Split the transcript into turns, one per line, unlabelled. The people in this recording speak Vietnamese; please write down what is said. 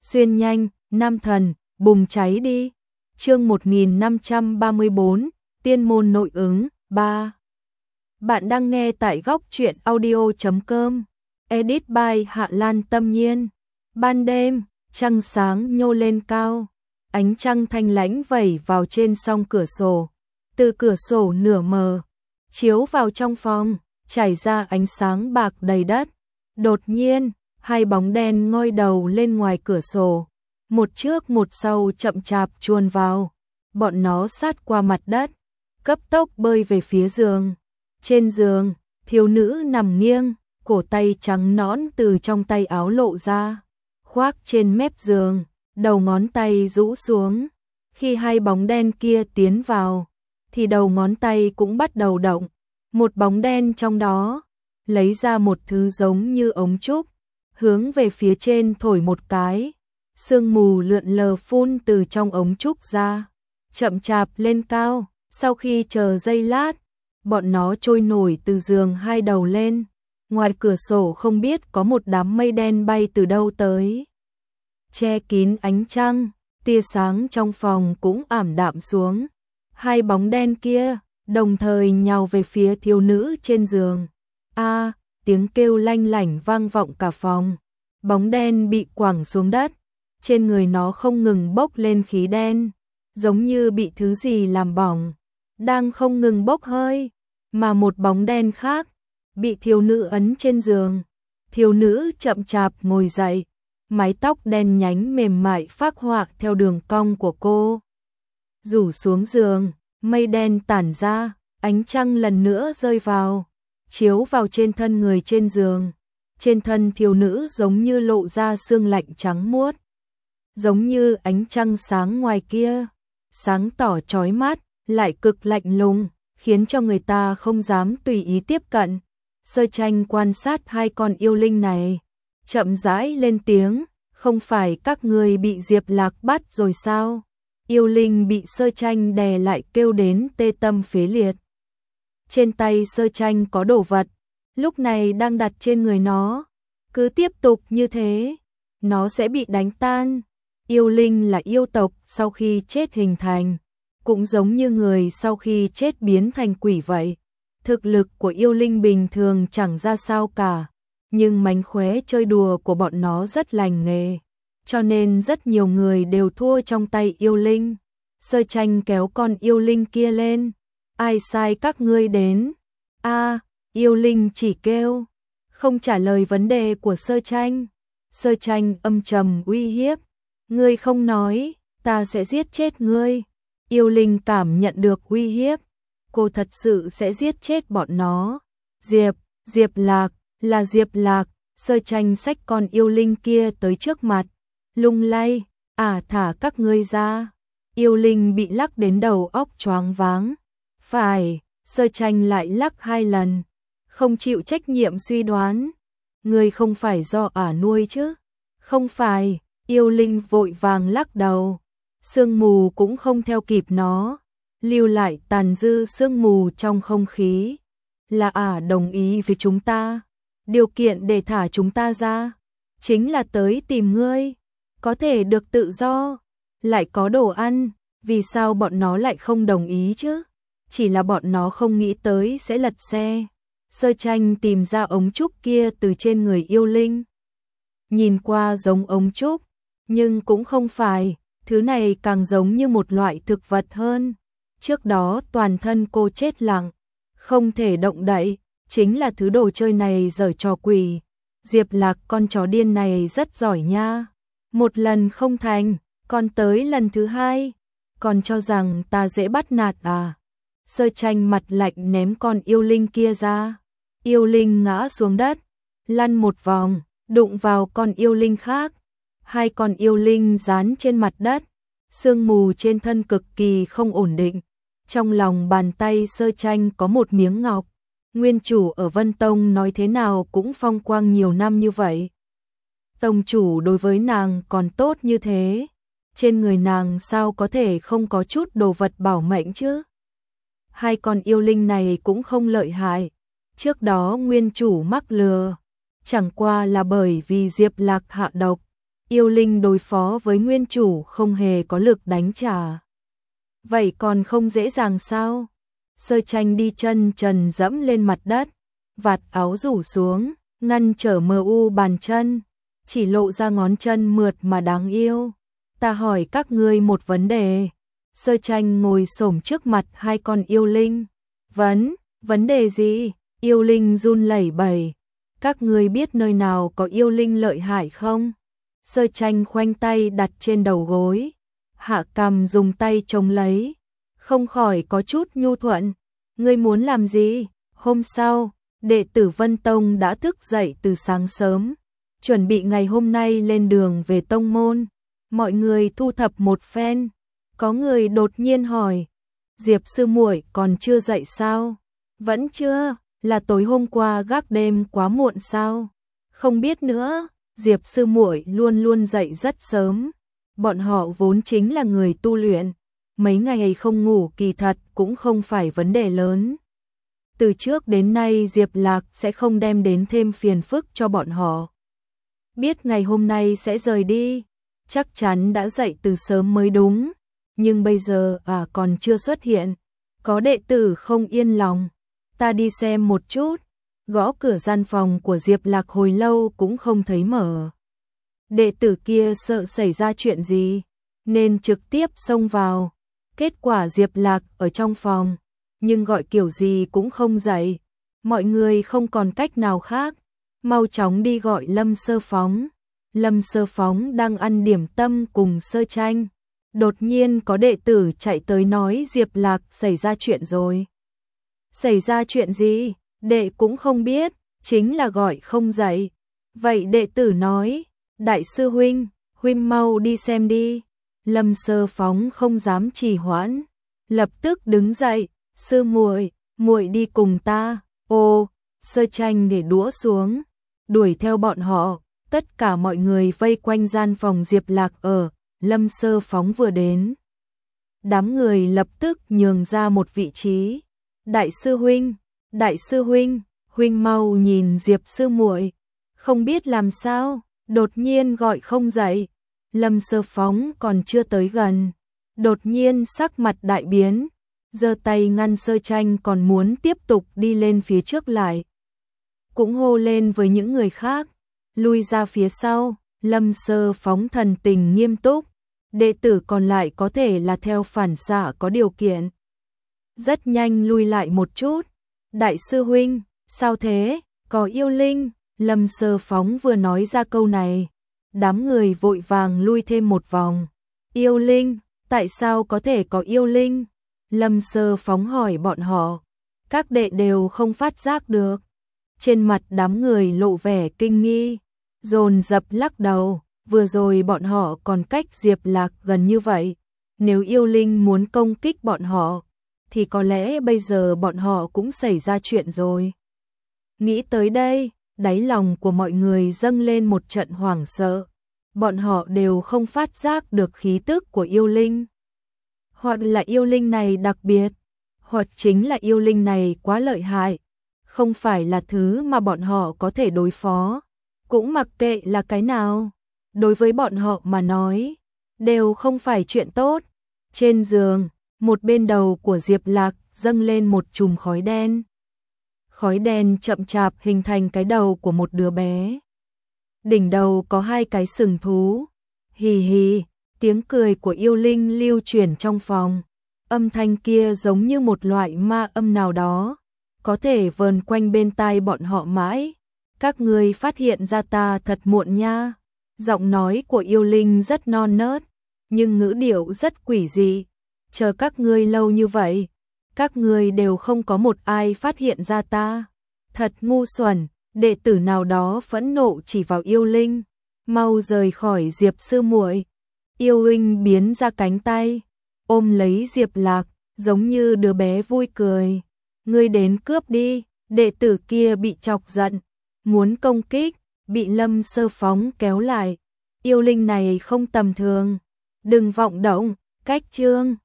xuyên nhanh, nam thần, bùng cháy đi. Chương 1534, tiên môn nội ứng, 3. Bạn đang nghe tại góc truyện audio.com. Edit by Hạ Lan Tâm Nhiên. Ban đêm, trăng sáng nhô lên cao, ánh trăng thanh lãnh vẩy vào trên song cửa sổ. Từ cửa sổ nửa mờ, chiếu vào trong phòng, trải ra ánh sáng bạc đầy đất. Đột nhiên, hai bóng đen ngoi đầu lên ngoài cửa sổ, một trước một sau chậm chạp chuồn vào. Bọn nó sát qua mặt đất, cấp tốc bơi về phía giường. Trên giường, thiếu nữ nằm nghiêng, cổ tay trắng nõn từ trong tay áo lộ ra, khoác trên mép giường, đầu ngón tay rũ xuống. Khi hai bóng đen kia tiến vào, thì đầu ngón tay cũng bắt đầu động. Một bóng đen trong đó lấy ra một thứ giống như ống trúc, hướng về phía trên thổi một cái. Sương mù lượn lờ phun từ trong ống trúc ra, chậm chạp lên cao. Sau khi chờ giây lát, bọn nó trôi nổi từ giường hai đầu lên. Ngoài cửa sổ không biết có một đám mây đen bay từ đâu tới, che kín ánh trăng. Tia sáng trong phòng cũng ảm đạm xuống. Hai bóng đen kia đồng thời nhào về phía thiếu nữ trên giường. A, tiếng kêu lanh lảnh vang vọng cả phòng. Bóng đen bị quẳng xuống đất, trên người nó không ngừng bốc lên khí đen, giống như bị thứ gì làm bỏng, đang không ngừng bốc hơi. Mà một bóng đen khác bị thiếu nữ ấn trên giường. Thiếu nữ chậm chạp ngồi dậy, mái tóc đen nhánh mềm mại phác họa theo đường cong của cô. Rủ xuống giường, mây đen tản ra, ánh trăng lần nữa rơi vào, chiếu vào trên thân người trên giường. Trên thân thiếu nữ giống như lộ ra xương lạnh trắng muốt, giống như ánh trăng sáng ngoài kia, sáng tỏ chói mắt, lại cực lạnh lùng, khiến cho người ta không dám tùy ý tiếp cận. Sơ Tranh quan sát hai con yêu linh này, chậm rãi lên tiếng, không phải các người bị Diệp Lạc bắt rồi sao? Yêu linh bị Sơ Tranh đè lại kêu đến tê tâm phế liệt. Trên tay Sơ Tranh có đồ vật, lúc này đang đặt trên người nó. Cứ tiếp tục như thế, nó sẽ bị đánh tan. Yêu linh là yêu tộc sau khi chết hình thành, cũng giống như người sau khi chết biến thành quỷ vậy. Thực lực của yêu linh bình thường chẳng ra sao cả, nhưng mánh khóe chơi đùa của bọn nó rất lành nghề, cho nên rất nhiều người đều thua trong tay yêu linh. Sơ Tranh kéo con yêu linh kia lên. Ai sai các ngươi đến? A, yêu linh chỉ kêu, không trả lời vấn đề của Sơ Tranh. Sơ Tranh âm trầm uy hiếp, ngươi không nói, ta sẽ giết chết ngươi. Yêu linh cảm nhận được uy hiếp, cô thật sự sẽ giết chết bọn nó. Diệp Lạc, là Diệp Lạc. Sơ Tranh xách con yêu linh kia tới trước mặt, lung lay, thả các ngươi ra. Yêu linh bị lắc đến đầu óc choáng váng. Phải, Sơ Tranh lại lắc hai lần, không chịu trách nhiệm suy đoán. Ngươi không phải do nuôi chứ? Không phải, yêu linh vội vàng lắc đầu. Sương mù cũng không theo kịp nó, lưu lại tàn dư sương mù trong không khí. Là đồng ý với chúng ta. Điều kiện để thả chúng ta ra chính là tới tìm ngươi, có thể được tự do, lại có đồ ăn. Vì sao bọn nó lại không đồng ý chứ? Chỉ là bọn nó không nghĩ tới sẽ lật xe. Sơ Tranh tìm ra ống trúc kia từ trên người yêu linh. Nhìn qua giống ống trúc, nhưng cũng không phải. Thứ này càng giống như một loại thực vật hơn. Trước đó toàn thân cô chết lặng, không thể động đậy. Chính là thứ đồ chơi này giở trò quỷ. Diệp Lạc con chó điên này rất giỏi nha. Một lần không thành, còn tới lần thứ hai. Còn cho rằng ta dễ bắt nạt à? Sơ Tranh mặt lạnh ném con yêu linh kia ra. Yêu linh ngã xuống đất, lăn một vòng, đụng vào con yêu linh khác. Hai con yêu linh dán trên mặt đất, sương mù trên thân cực kỳ không ổn định. Trong lòng bàn tay Sơ Tranh có một miếng ngọc. Nguyên chủ ở Vân Tông nói thế nào cũng phong quang nhiều năm như vậy. Tông chủ đối với nàng còn tốt như thế, trên người nàng sao có thể không có chút đồ vật bảo mệnh chứ? Hai con yêu linh này cũng không lợi hại. Trước đó nguyên chủ mắc lừa, chẳng qua là bởi vì Diệp Lạc hạ độc. yêu linh đối phó với nguyên chủ không hề có lực đánh trả. Vậy còn không dễ dàng sao? Sơ Tranh đi chân trần dẫm lên mặt đất, vạt áo rủ xuống, ngăn trở mờ u bàn chân, chỉ lộ ra ngón chân mượt mà đáng yêu. Ta hỏi các ngươi một vấn đề. Sơ Tranh ngồi xổm trước mặt hai con yêu linh. Vấn đề gì? Yêu linh run lẩy bẩy. Các ngươi biết nơi nào có yêu linh lợi hại không? Sơ Tranh khoanh tay đặt trên đầu gối, hạ cằm dùng tay chống lấy, không khỏi có chút nhu thuận. Ngươi muốn làm gì? Hôm sau, đệ tử Vân Tông đã thức dậy từ sáng sớm, chuẩn bị ngày hôm nay lên đường về tông môn. Mọi người thu thập một phen, có người đột nhiên hỏi: Diệp sư muội còn chưa dậy sao? Vẫn chưa, là tối hôm qua gác đêm quá muộn sao? Không biết nữa, Diệp sư muội luôn luôn dậy rất sớm. Bọn họ vốn chính là người tu luyện, mấy ngày không ngủ kỳ thật cũng không phải vấn đề lớn. Từ trước đến nay Diệp Lạc sẽ không đem đến thêm phiền phức cho bọn họ. Biết ngày hôm nay sẽ rời đi, chắc chắn đã dậy từ sớm mới đúng, nhưng bây giờ còn chưa xuất hiện. Có đệ tử không yên lòng, ta đi xem một chút. Gõ cửa gian phòng của Diệp Lạc hồi lâu cũng không thấy mở. Đệ tử kia sợ xảy ra chuyện gì, nên trực tiếp xông vào. Kết quả Diệp Lạc ở trong phòng, nhưng gọi kiểu gì cũng không dậy. Mọi người không còn cách nào khác, mau chóng đi gọi Lâm Sơ Phóng. Lâm Sơ Phóng đang ăn điểm tâm cùng Sơ Tranh. Đột nhiên có đệ tử chạy tới nói Diệp Lạc xảy ra chuyện rồi. Xảy ra chuyện gì? Đệ cũng không biết, chính là gọi không dậy. Vậy đệ tử nói: Đại sư huynh, huynh mau đi xem đi. Lâm Sơ Phóng không dám trì hoãn, lập tức đứng dậy: Sư muội, muội đi cùng ta. Ô, Sơ Tranh để đũa xuống, đuổi theo bọn họ. Tất cả mọi người vây quanh gian phòng Diệp Lạc ở. Lâm Sơ Phóng vừa đến, đám người lập tức nhường ra một vị trí. Đại sư huynh, huynh mau nhìn Diệp sư muội, không biết làm sao, đột nhiên gọi không dậy. Lâm Sơ Phóng còn chưa tới gần, đột nhiên sắc mặt đại biến, giơ tay ngăn Sơ Tranh còn muốn tiếp tục đi lên phía trước lại. Cũng hô lên với những người khác, lui ra phía sau. Lâm Sơ Phóng thần tình nghiêm túc, đệ tử còn lại có thể là theo phản xạ có điều kiện. Rất nhanh lui lại một chút. Đại sư huynh, sao thế, có yêu linh? Lâm Sơ Phóng vừa nói ra câu này, đám người vội vàng lui thêm một vòng. Yêu linh, tại sao có thể có yêu linh? Lâm Sơ Phóng hỏi bọn họ, các đệ đều không phát giác được. Trên mặt đám người lộ vẻ kinh nghi, dồn dập lắc đầu. Vừa rồi bọn họ còn cách Diệp Lạc gần như vậy, nếu yêu linh muốn công kích bọn họ, thì có lẽ bây giờ bọn họ cũng xảy ra chuyện rồi. Nghĩ tới đây, đáy lòng của mọi người dâng lên một trận hoảng sợ. Bọn họ đều không phát giác được khí tức của yêu linh. Hoặc là yêu linh này đặc biệt, hoặc chính là yêu linh này quá lợi hại, không phải là thứ mà bọn họ có thể đối phó. Cũng mặc kệ là cái nào, đối với bọn họ mà nói, đều không phải chuyện tốt. Trên giường, một bên đầu của Diệp Lạc dâng lên một chùm khói đen. Khói đen chậm chạp hình thành cái đầu của một đứa bé. Đỉnh đầu có hai cái sừng thú. Hì hì, tiếng cười của yêu linh lưu chuyển trong phòng. Âm thanh kia giống như một loại ma âm nào đó, có thể vờn quanh bên tai bọn họ mãi. Các ngươi phát hiện ra ta thật muộn nha. Giọng nói của yêu linh rất non nớt, nhưng ngữ điệu rất quỷ dị. Chờ các ngươi lâu như vậy, các ngươi đều không có một ai phát hiện ra ta. Thật ngu xuẩn. Đệ tử nào đó phẫn nộ chỉ vào yêu linh. Mau rời khỏi Diệp sư muội. Yêu linh biến ra cánh tay, ôm lấy Diệp Lạc, giống như đứa bé vui cười. Ngươi đến cướp đi. Đệ tử kia bị chọc giận, muốn công kích, bị Lâm Sơ Phóng kéo lại. Yêu linh này không tầm thường, đừng vọng động. Cách chương